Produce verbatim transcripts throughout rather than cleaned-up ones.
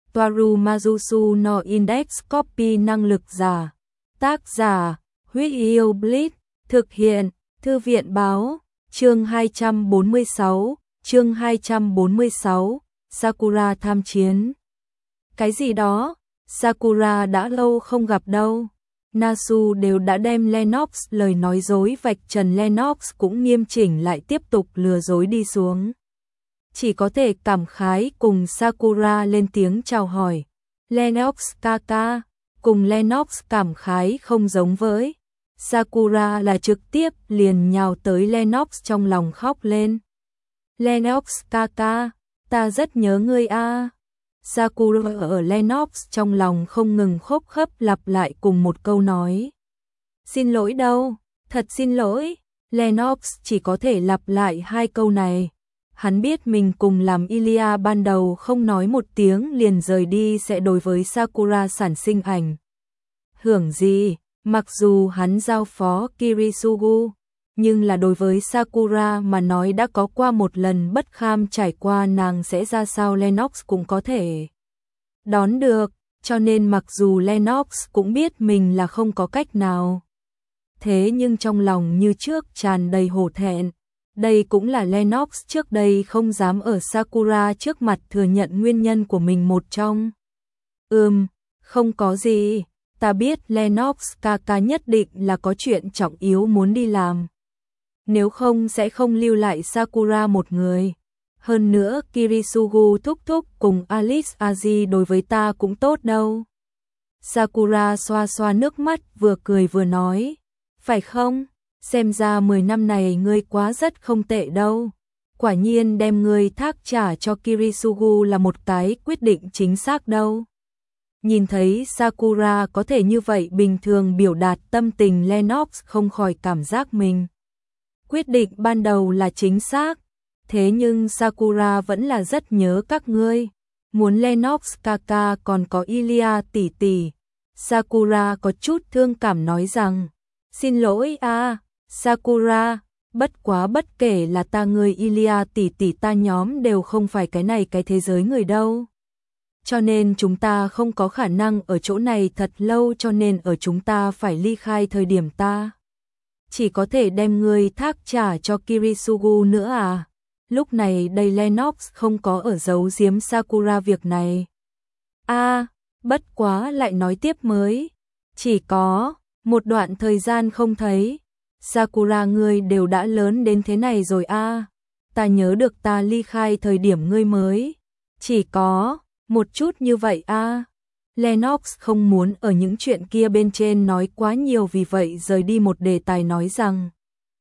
Toaru Majusu no Index Copy năng lực giả. Tác giả, Huyết Yêu Bleach, thực hiện, Thư viện báo, chương hai trăm bốn mươi sáu, chương hai trăm bốn mươi sáu, Sakura tham chiến. Cái gì đó, Sakura đã lâu không gặp đâu. Nasu đều đã đem Lennox lời nói dối vạch trần, Lennox cũng nghiêm chỉnh lại tiếp tục lừa dối đi xuống. Chỉ có thể cảm khái cùng Sakura lên tiếng chào hỏi. Lennox kaka, cùng Lennox cảm khái không giống với Sakura là trực tiếp liền nhào tới Lennox trong lòng khóc lên. Lennox kaka, ta rất nhớ ngươi a. Sakura ở Lennox trong lòng không ngừng khóc khấp lặp lại cùng một câu nói. Xin lỗi đâu, thật xin lỗi. Lennox chỉ có thể lặp lại hai câu này. Hắn biết mình cùng làm Ilia ban đầu không nói một tiếng liền rời đi sẽ đối với Sakura sản sinh ảnh hưởng gì, mặc dù hắn giao phó Kirisugu, nhưng là đối với Sakura mà nói đã có qua một lần bất kham trải qua, nàng sẽ ra sao Lennox cũng có thể đón được, cho nên mặc dù Lennox cũng biết mình là không có cách nào. Thế nhưng trong lòng như trước tràn đầy hổ thẹn. Đây cũng là Lennox trước đây không dám ở Sakura trước mặt thừa nhận nguyên nhân của mình một trong. Ừm, không có gì, ta biết Lennox kaka nhất định là có chuyện trọng yếu muốn đi làm. Nếu không sẽ không lưu lại Sakura một người. Hơn nữa Kirisugu thúc thúc cùng Alice Aji đối với ta cũng tốt đâu. Sakura xoa xoa nước mắt vừa cười vừa nói. Phải không? Xem ra mười năm này ngươi quá rất không tệ đâu. Quả nhiên đem ngươi thác trả cho Kirisugu là một cái quyết định chính xác đâu. Nhìn thấy Sakura có thể như vậy bình thường biểu đạt tâm tình, Lennox không khỏi cảm giác mình quyết định ban đầu là chính xác. Thế nhưng Sakura vẫn là rất nhớ các ngươi. Muốn Lennox kaka còn có Ilia tỷ tỷ. Sakura có chút thương cảm nói rằng, xin lỗi a, Sakura, bất quá bất kể là ta người Ilia tỷ tỷ ta nhóm đều không phải cái này cái thế giới người đâu. Cho nên chúng ta không có khả năng ở chỗ này thật lâu, cho nên ở chúng ta phải ly khai thời điểm ta chỉ có thể đem ngươi thác trả cho Kirisugu nữa à. Lúc này đây Lennox không có ở giấu giếm Sakura việc này. A, bất quá lại nói tiếp mới. Chỉ có một đoạn thời gian không thấy. Sakura ngươi đều đã lớn đến thế này rồi a. À. Ta nhớ được ta ly khai thời điểm ngươi mới chỉ có một chút như vậy a. À. Lennox không muốn ở những chuyện kia bên trên nói quá nhiều, vì vậy rời đi một đề tài nói rằng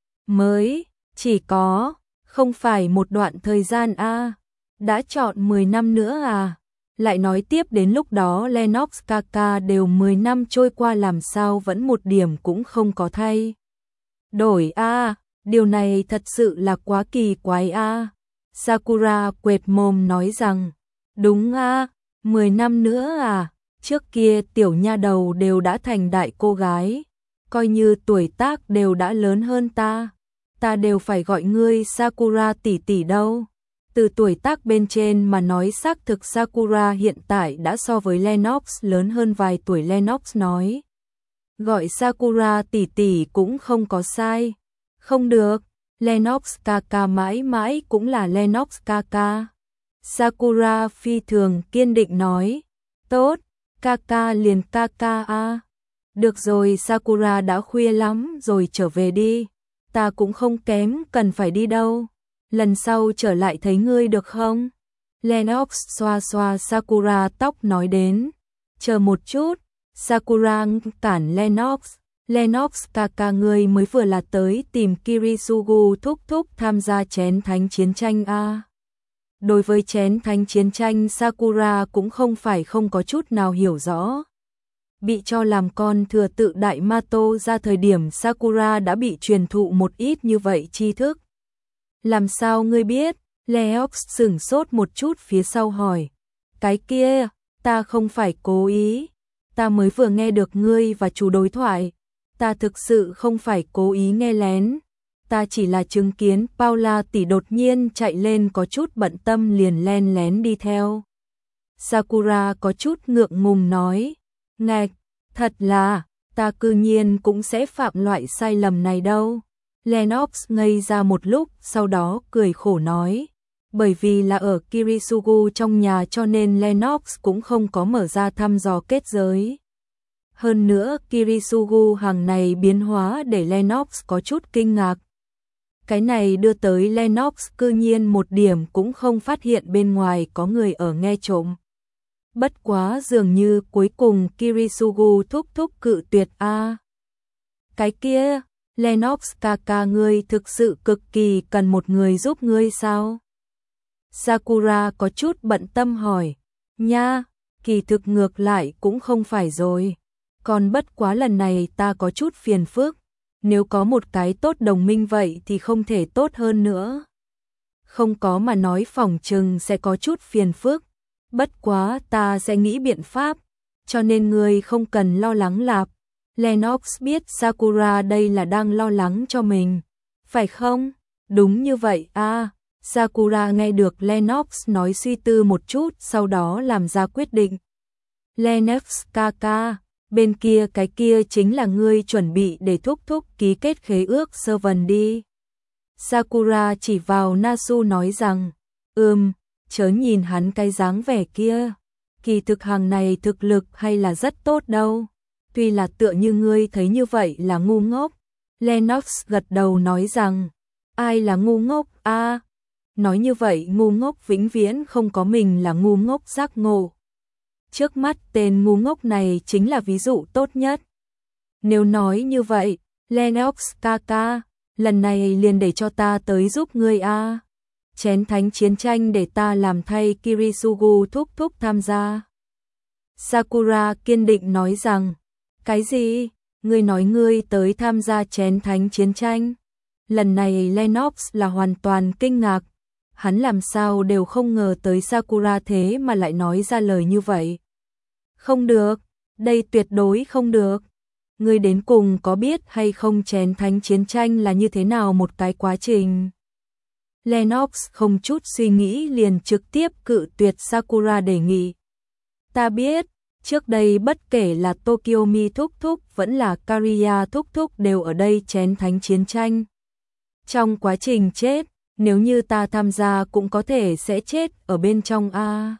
mới chỉ có không phải một đoạn thời gian a. À. Đã chọn mười năm nữa à. Lại nói tiếp đến lúc đó Lennox kaka đều mười năm trôi qua làm sao vẫn một điểm cũng không có thay đổi a. À. Điều này thật sự là quá kỳ quái a. À. Sakura quệt mồm nói rằng, đúng a, à, mười năm nữa à, trước kia tiểu nha đầu đều đã thành đại cô gái, coi như tuổi tác đều đã lớn hơn ta, ta đều phải gọi ngươi Sakura tỷ tỷ đâu. Từ tuổi tác bên trên mà nói xác thực Sakura hiện tại đã so với Lennox lớn hơn vài tuổi. Lennox nói, gọi Sakura tỷ tỷ cũng không có sai. Không được, Lennox kaka mãi mãi cũng là Lennox kaka. Sakura phi thường kiên định nói, tốt, kaka liền kaka a. Được rồi, Sakura đã khuya lắm rồi, trở về đi. Ta cũng không kém cần phải đi đâu. Lần sau trở lại thấy ngươi được không? Lennox xoa xoa Sakura tóc nói đến. Chờ một chút, Sakura cản Lennox. Lennox kaka ngươi mới vừa là tới tìm Kirisugu thúc thúc tham gia chén thánh chiến tranh a. À. Đối với chén thánh chiến tranh Sakura cũng không phải không có chút nào hiểu rõ. Bị cho làm con thừa tự đại Mato ra thời điểm Sakura đã bị truyền thụ một ít như vậy tri thức. Làm sao ngươi biết? Lennox sửng sốt một chút phía sau hỏi. Cái kia, ta không phải cố ý. Ta mới vừa nghe được ngươi và chú đối thoại. Ta thực sự không phải cố ý nghe lén. Ta chỉ là chứng kiến Paula tỷ đột nhiên chạy lên có chút bận tâm liền len lén đi theo. Sakura có chút ngượng ngùng nói. Ngạch, thật là, ta cư nhiên cũng sẽ phạm loại sai lầm này đâu. Lennox ngây ra một lúc, sau đó cười khổ nói. Bởi vì là ở Kirisugu trong nhà cho nên Lennox cũng không có mở ra thăm dò kết giới. Hơn nữa Kirisugu hàng này biến hóa để Lennox có chút kinh ngạc. Cái này đưa tới Lennox cư nhiên một điểm cũng không phát hiện bên ngoài có người ở nghe trộm. Bất quá dường như cuối cùng Kirisugu thúc thúc cự tuyệt a. À. Cái kia, Lennox ca ca ngươi thực sự cực kỳ cần một người giúp ngươi sao? Sakura có chút bận tâm hỏi. Nha, kỳ thực ngược lại cũng không phải rồi. Còn bất quá lần này ta có chút phiền phức. Nếu có một cái tốt đồng minh vậy thì không thể tốt hơn nữa. Không có mà nói phỏng chừng sẽ có chút phiền phức. Bất quá ta sẽ nghĩ biện pháp. Cho nên ngươi không cần lo lắng lạp. Lennox biết Sakura đây là đang lo lắng cho mình. Phải không? Đúng như vậy a. À, Sakura nghe được Lennox nói suy tư một chút, sau đó làm ra quyết định. Lennox ca ca, bên kia cái kia chính là ngươi chuẩn bị để thúc thúc ký kết khế ước Servant đi. Sakura chỉ vào Nasu nói rằng, ừm, chớ nhìn hắn cái dáng vẻ kia. Kỳ thực hàng này thực lực hay là rất tốt đâu. Tuy là tựa như ngươi thấy như vậy là ngu ngốc. Lennox gật đầu nói rằng, ai là ngu ngốc a? À, nói như vậy ngu ngốc vĩnh viễn không có mình là ngu ngốc giác ngộ. Trước mắt tên ngu ngốc này chính là ví dụ tốt nhất. Nếu nói như vậy, Lennox ca ca, lần này liền để cho ta tới giúp ngươi a. À. Chén thánh chiến tranh để ta làm thay Kirisugu thúc thúc tham gia. Sakura kiên định nói rằng, cái gì? Ngươi nói ngươi tới tham gia chén thánh chiến tranh? Lần này Lennox là hoàn toàn kinh ngạc. Hắn làm sao đều không ngờ tới Sakura thế mà lại nói ra lời như vậy. Không được, đây tuyệt đối không được. Ngươi đến cùng có biết hay không chén thánh chiến tranh là như thế nào một cái quá trình? Lennox không chút suy nghĩ liền trực tiếp cự tuyệt Sakura đề nghị. Ta biết, trước đây bất kể là Tokiomi thúc thúc vẫn là Kariya thúc thúc đều ở đây chén thánh chiến tranh. Trong quá trình chết, nếu như ta tham gia cũng có thể sẽ chết ở bên trong a.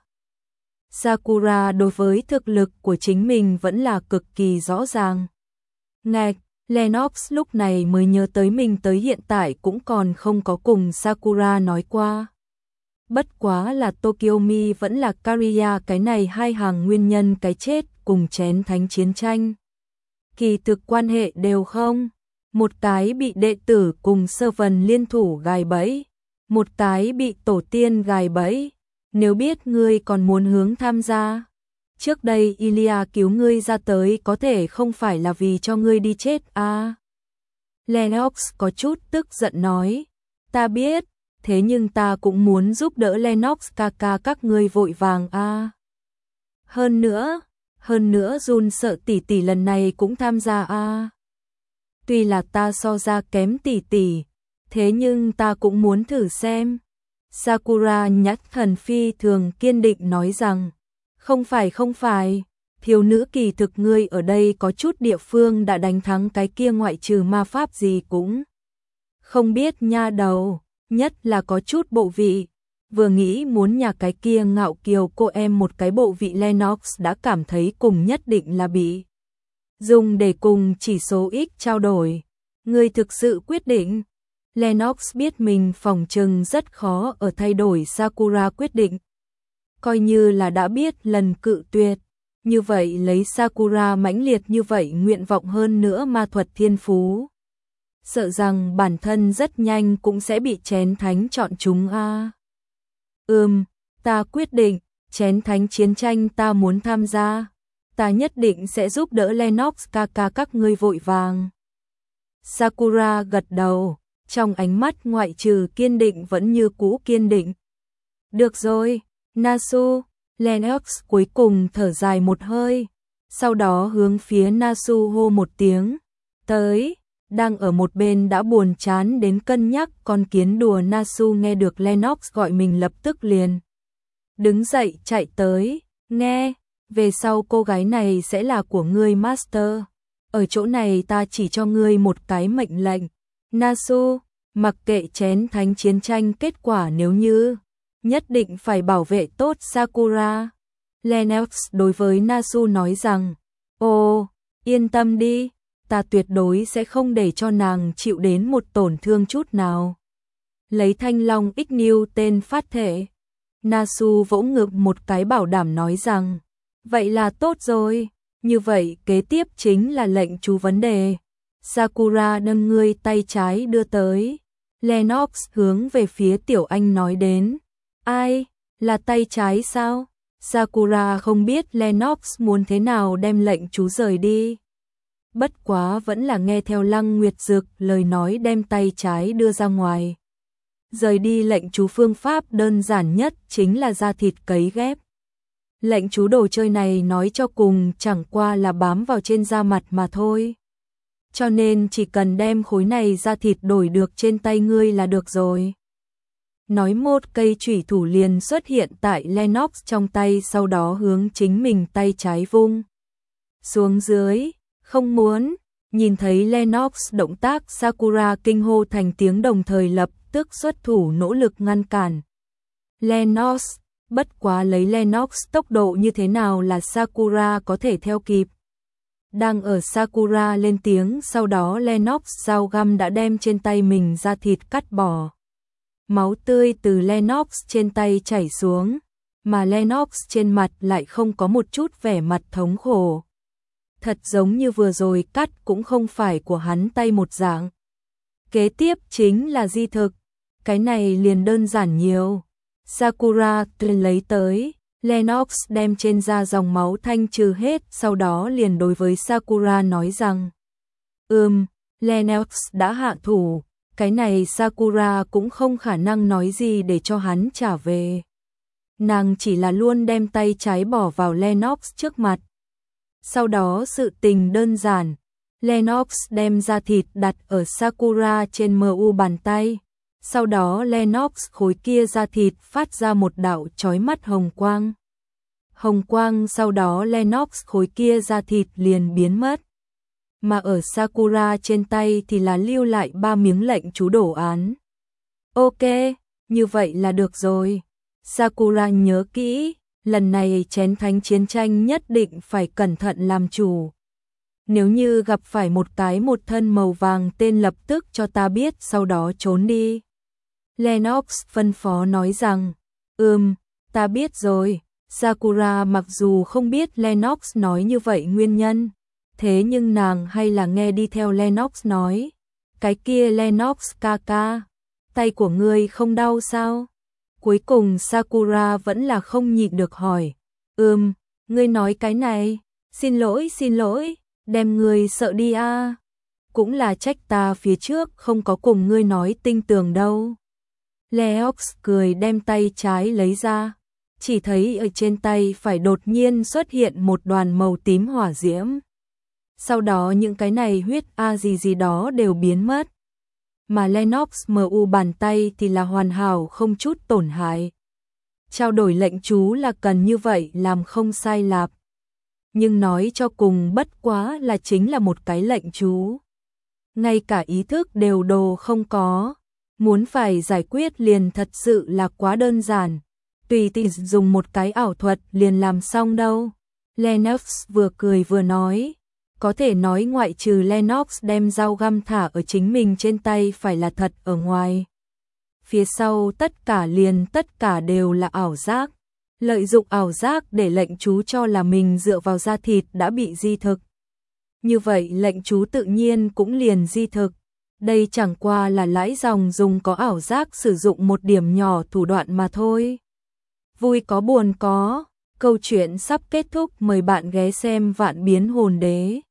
Sakura đối với thực lực của chính mình vẫn là cực kỳ rõ ràng. Ngạch, Lennox lúc này mới nhớ tới mình tới hiện tại cũng còn không có cùng Sakura nói qua. Bất quá là Tokiomi vẫn là Kariya cái này hai hàng nguyên nhân cái chết cùng chén thánh chiến tranh. Kỳ thực quan hệ đều không. Một cái bị đệ tử cùng Servant liên thủ gài bẫy. Một cái bị tổ tiên gài bẫy. Nếu biết ngươi còn muốn hướng tham gia. Trước đây Ilia cứu ngươi ra tới có thể không phải là vì cho ngươi đi chết à. Lennox có chút tức giận nói. Ta biết, thế nhưng ta cũng muốn giúp đỡ Lennox ca ca các ngươi vội vàng à. Hơn nữa, hơn nữa Jun sợ tỷ tỷ lần này cũng tham gia à. Tuy là ta so ra kém tỷ tỷ, thế nhưng ta cũng muốn thử xem. Sakura nhát thần phi thường kiên định nói rằng, không phải không phải, thiếu nữ kỳ thực ngươi ở đây có chút địa phương đã đánh thắng cái kia ngoại trừ ma pháp gì cũng không biết nha đầu, nhất là có chút bộ vị. Vừa nghĩ muốn nhà cái kia ngạo kiều cô em một cái bộ vị Lennox đã cảm thấy cùng nhất định là bị dùng để cùng chỉ số X trao đổi. Ngươi thực sự quyết định. Lennox biết mình phòng trừng rất khó ở thay đổi Sakura quyết định. Coi như là đã biết lần cự tuyệt. Như vậy lấy Sakura mãnh liệt như vậy nguyện vọng hơn nữa ma thuật thiên phú. Sợ rằng bản thân rất nhanh cũng sẽ bị chén thánh chọn chúng a. À. Ừm, ta quyết định, chén thánh chiến tranh ta muốn tham gia. Ta nhất định sẽ giúp đỡ Lennox ca ca các ngươi vội vàng. Sakura gật đầu, trong ánh mắt ngoại trừ kiên định vẫn như cũ kiên định. Được rồi, Nasu, Lennox cuối cùng thở dài một hơi, sau đó hướng phía Nasu hô một tiếng, tới, đang ở một bên đã buồn chán đến cân nhắc con kiến đùa Nasu nghe được Lennox gọi mình lập tức liền đứng dậy chạy tới, Nghe, về sau cô gái này sẽ là của ngươi Master. Ở chỗ này ta chỉ cho ngươi một cái mệnh lệnh. Nasu, mặc kệ chén thánh chiến tranh kết quả nếu như, nhất định phải bảo vệ tốt Sakura. Lennox đối với Nasu nói rằng, ồ, yên tâm đi, ta tuyệt đối sẽ không để cho nàng chịu đến một tổn thương chút nào. Lấy thanh long ích niu tên phát thể. Nasu vỗ ngực một cái bảo đảm nói rằng, vậy là tốt rồi, như vậy kế tiếp chính là lệnh chú vấn đề. Sakura nâng ngươi tay trái đưa tới. Lennox hướng về phía Tiểu Anh nói đến, ai, là tay trái sao? Sakura không biết Lennox muốn thế nào đem lệnh chú rời đi. Bất quá vẫn là nghe theo Lăng Nguyệt Dực lời nói đem tay trái đưa ra ngoài. Rời đi lệnh chú phương pháp đơn giản nhất chính là da thịt cấy ghép. Lệnh chú đồ chơi này nói cho cùng chẳng qua là bám vào trên da mặt mà thôi. Cho nên chỉ cần đem khối này da thịt đổi được trên tay ngươi là được rồi. Nói một cây chủy thủ liền xuất hiện tại Lennox trong tay, sau đó hướng chính mình tay trái vung xuống dưới. Không muốn, nhìn thấy Lennox động tác, Sakura kinh hô thành tiếng đồng thời lập tức xuất thủ nỗ lực ngăn cản Lennox. Bất quá lấy Lennox tốc độ như thế nào là Sakura có thể theo kịp. Đang ở Sakura lên tiếng, sau đó Lennox dao găm đã đem trên tay mình da thịt cắt bỏ. Máu tươi từ Lennox trên tay chảy xuống, mà Lennox trên mặt lại không có một chút vẻ mặt thống khổ. Thật giống như vừa rồi cắt cũng không phải của hắn tay một dạng. Kế tiếp chính là di thực, cái này liền đơn giản nhiều. Sakura lấy tới, Lennox đem trên da dòng máu thanh trừ hết, sau đó liền đối với Sakura nói rằng, ừm, Lennox đã hạ thủ, cái này Sakura cũng không khả năng nói gì để cho hắn trả về. Nàng chỉ là luôn đem tay trái bỏ vào Lennox trước mặt. Sau đó sự tình đơn giản, Lennox đem da thịt đặt ở Sakura trên mu bàn tay. Sau đó Lennox khối kia da thịt phát ra một đạo chói mắt hồng quang. Hồng quang sau đó Lennox khối kia da thịt liền biến mất. Mà ở Sakura trên tay thì là lưu lại ba miếng lệnh chú đổ án. Ok, như vậy là được rồi. Sakura nhớ kỹ, lần này chén thánh chiến tranh nhất định phải cẩn thận làm chủ. Nếu như gặp phải một cái một thân màu vàng tên lập tức cho ta biết, sau đó trốn đi. Lennox phân phó nói rằng, ừm, ta biết rồi. Sakura mặc dù không biết Lennox nói như vậy nguyên nhân, thế nhưng nàng hay là nghe đi theo Lennox nói. Cái kia Lennox ca ca, tay của ngươi không đau sao? Cuối cùng Sakura vẫn là không nhịn được hỏi, ừm, ngươi nói cái này, xin lỗi xin lỗi, đem ngươi sợ đi a. À. Cũng là trách ta phía trước không có cùng ngươi nói tinh tường đâu. Lennox cười đem tay trái lấy ra, chỉ thấy ở trên tay phải đột nhiên xuất hiện một đoàn màu tím hỏa diễm. Sau đó những cái này huyết a gì gì đó đều biến mất. Mà Lennox mu bàn tay thì là hoàn hảo không chút tổn hại. Trao đổi lệnh chú là cần như vậy làm không sai lạp. Nhưng nói cho cùng bất quá là chính là một cái lệnh chú. Ngay cả ý thức đều đồ không có. Muốn phải giải quyết liền thật sự là quá đơn giản. Tùy tiện dùng một cái ảo thuật liền làm xong đâu. Lennox vừa cười vừa nói. Có thể nói ngoại trừ Lennox đem dao găm thả ở chính mình trên tay phải là thật ở ngoài. Phía sau tất cả liền tất cả đều là ảo giác. Lợi dụng ảo giác để lệnh chú cho là mình dựa vào da thịt đã bị di thực. Như vậy lệnh chú tự nhiên cũng liền di thực. Đây chẳng qua là lãi dòng dùng có ảo giác sử dụng một điểm nhỏ thủ đoạn mà thôi. Vui có buồn có, câu chuyện sắp kết thúc, mời bạn ghé xem Vạn Biến Hồn Đế.